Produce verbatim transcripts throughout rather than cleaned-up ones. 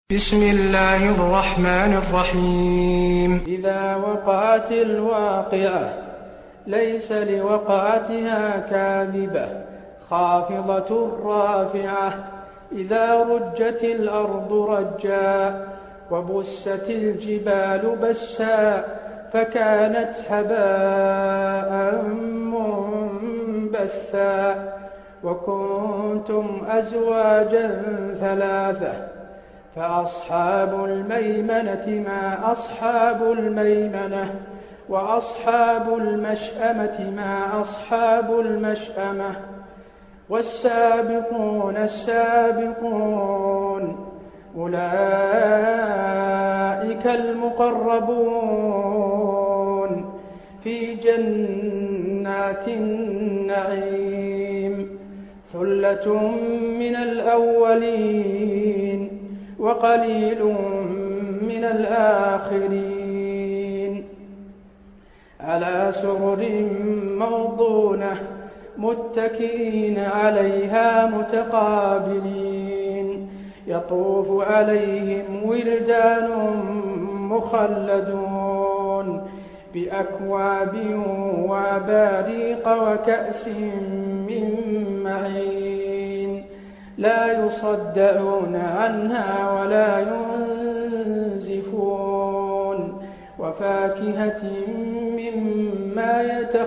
بسم الله الرحمن الرحيم. إذا وقعت الواقعة ليس لوقعتها كاذبة خافضة رافعة إذا رجت الأرض رجا وبست الجبال بسا فكانت هباء منبثا وكنتم أزواجا ثلاثة فأصحاب الميمنة ما أصحاب الميمنة وأصحاب المشأمة ما أصحاب المشأمة والسابقون السابقون أولئك المقربون في جنات النعيم ثلة من الأولين وقليل من الآخرين على سرر موضونة متكئين عليها متقابلين يطوف عليهم ولدان مخلدون بأكواب وأباريق وكأس من معين لا يصدعون عنها ولا ينزفون وفاكهة مما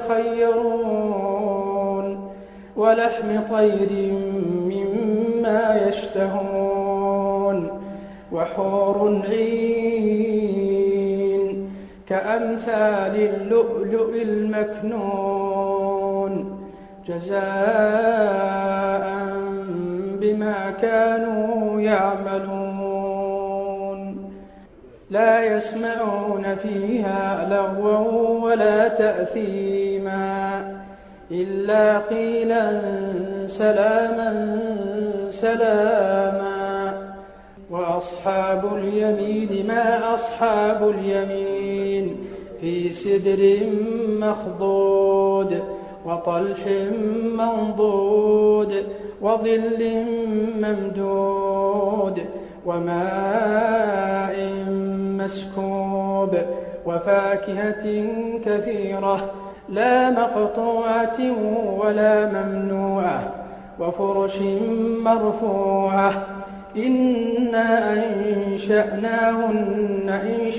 يتخيرون ولحم طير مما يشتهون وحور عين كأمثال اللؤلؤ المكنون جزاء بما كانوا يعملون لا يسمعون فيها لغوا ولا تأثيما إلا قيلا سلاما سلاما وأصحاب اليمين ما أصحاب اليمين في سدر مخضود وطلح منضود وظل ممدود وماء مسكوب وفاكهة كثيرة لا مقطوعة ولا ممنوعة وفرش مرفوعة إنا أنشأناهن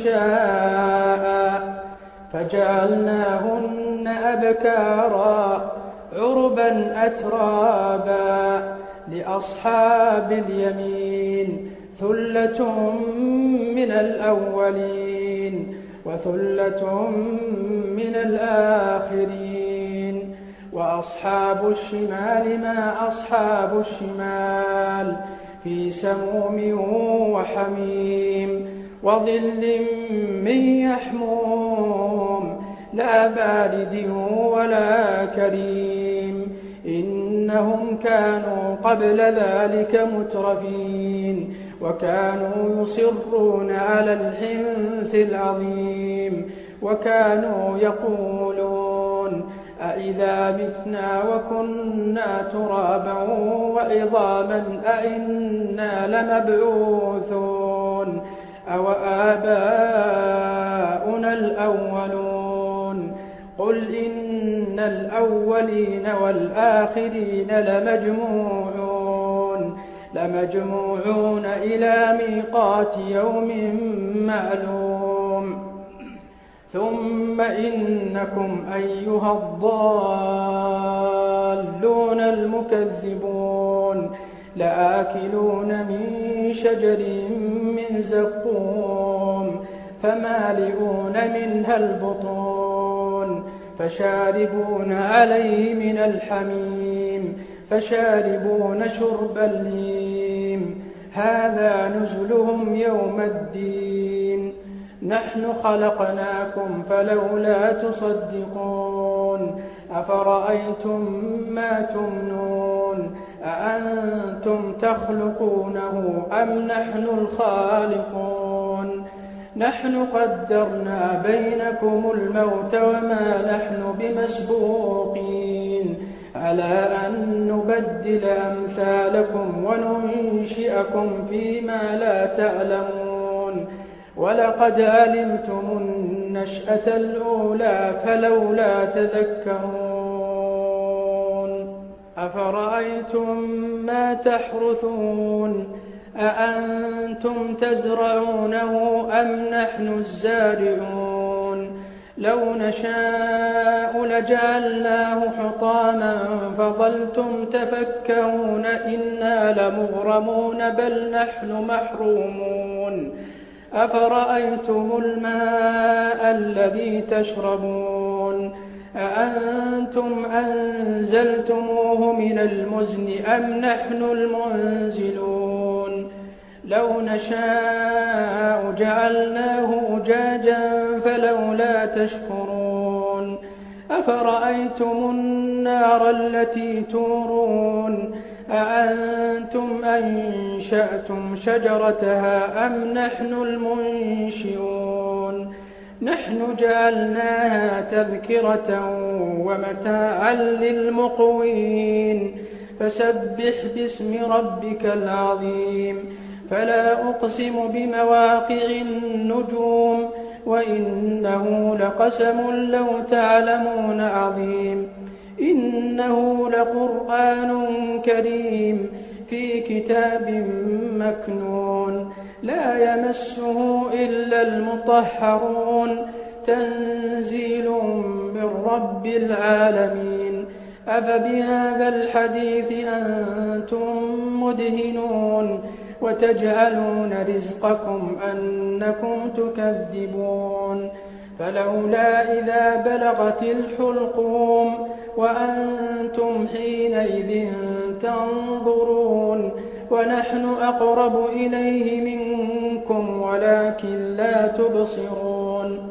إنشاء فجعلناهن أبكارا عربا أترابا لأصحاب اليمين ثلة من الأولين وثلة من الآخرين وأصحاب الشمال ما أصحاب الشمال في سموم وحميم وظل من يحموم لا بارد ولا كريم إنهم كانوا قبل ذلك مترفين وكانوا يصرون على الحنث العظيم وكانوا يقولون أإذا متنا وكنا ترابا وعظاما أإنا لمبعوثون أو آباؤنا الأولون قل إن الأولين والآخرين لمجموعون لمجموعون إلى ميقات يوم معلوم ثم إنكم أيها الضالون المكذبون لآكلون من شجر من زقوم فمالئون منها البطون فشاربون عليه من الحميم فشاربون شرب الهيم هذا نزلهم يوم الدين نحن خلقناكم فلولا تصدقون أفرأيتم ما تمنون أأنتم تخلقونه أم نحن الخالقون نحن قدرنا بينكم الموت وما نحن بمسبوقين على أن نبدل أمثالكم وننشئكم فيما لا تعلمون ولقد علمتم النشأة الأولى فلولا تذكرون أفرأيتم ما تحرثون أأنتم تزرعونه أم نحن الزارعون لو نشاء لجعلناه حطاما فظلتم تفكهون إنا لمغرمون بل نحن محرومون أفرأيتم الماء الذي تشربون أأنتم أنزلتموه من المزن أم نحن المنزلون لو نشاء جعلناه أجاجا فلولا تشكرون أفرأيتم النار التي تورون أأنتم أنشأتم شجرتها أم نحن المنشئون نحن جعلناها تذكرة ومتاعا للمقوين فسبح باسم ربك العظيم فلا أقسم بمواقع النجوم وإنه لقسم لو تعلمون عظيم إنه لقرآن كريم في كتاب مكنون لا يمسه إلا المطهرون تنزيل من رب العالمين أفبهذا الحديث أنتم مدهنون وتجعلون رزقكم أنكم تكذبون فلولا إذا بلغت الحلقوم وأنتم حينئذ تنظرون ونحن أقرب إليه منكم ولكن لا تبصرون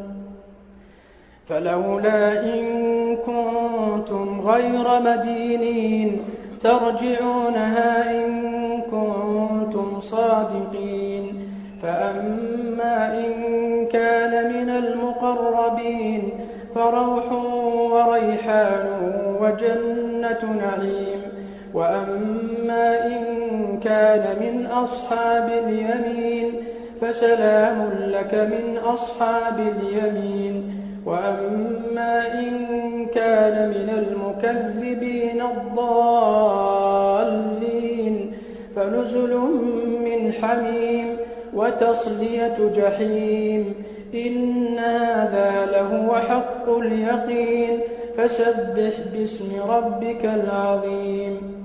فلولا إن كنتم غير مدينين ترجعونها إن كنتم صادقين فأما إن كان من المقربين فروح وريحان وجنة نعيم وأما إن كان من أصحاب اليمين فسلام لك من أصحاب اليمين وأما إن كان من المكذبين الضالين فنزل من حميم وتصلية جحيم إن هذا لهو حق اليقين فسبح باسم ربك العظيم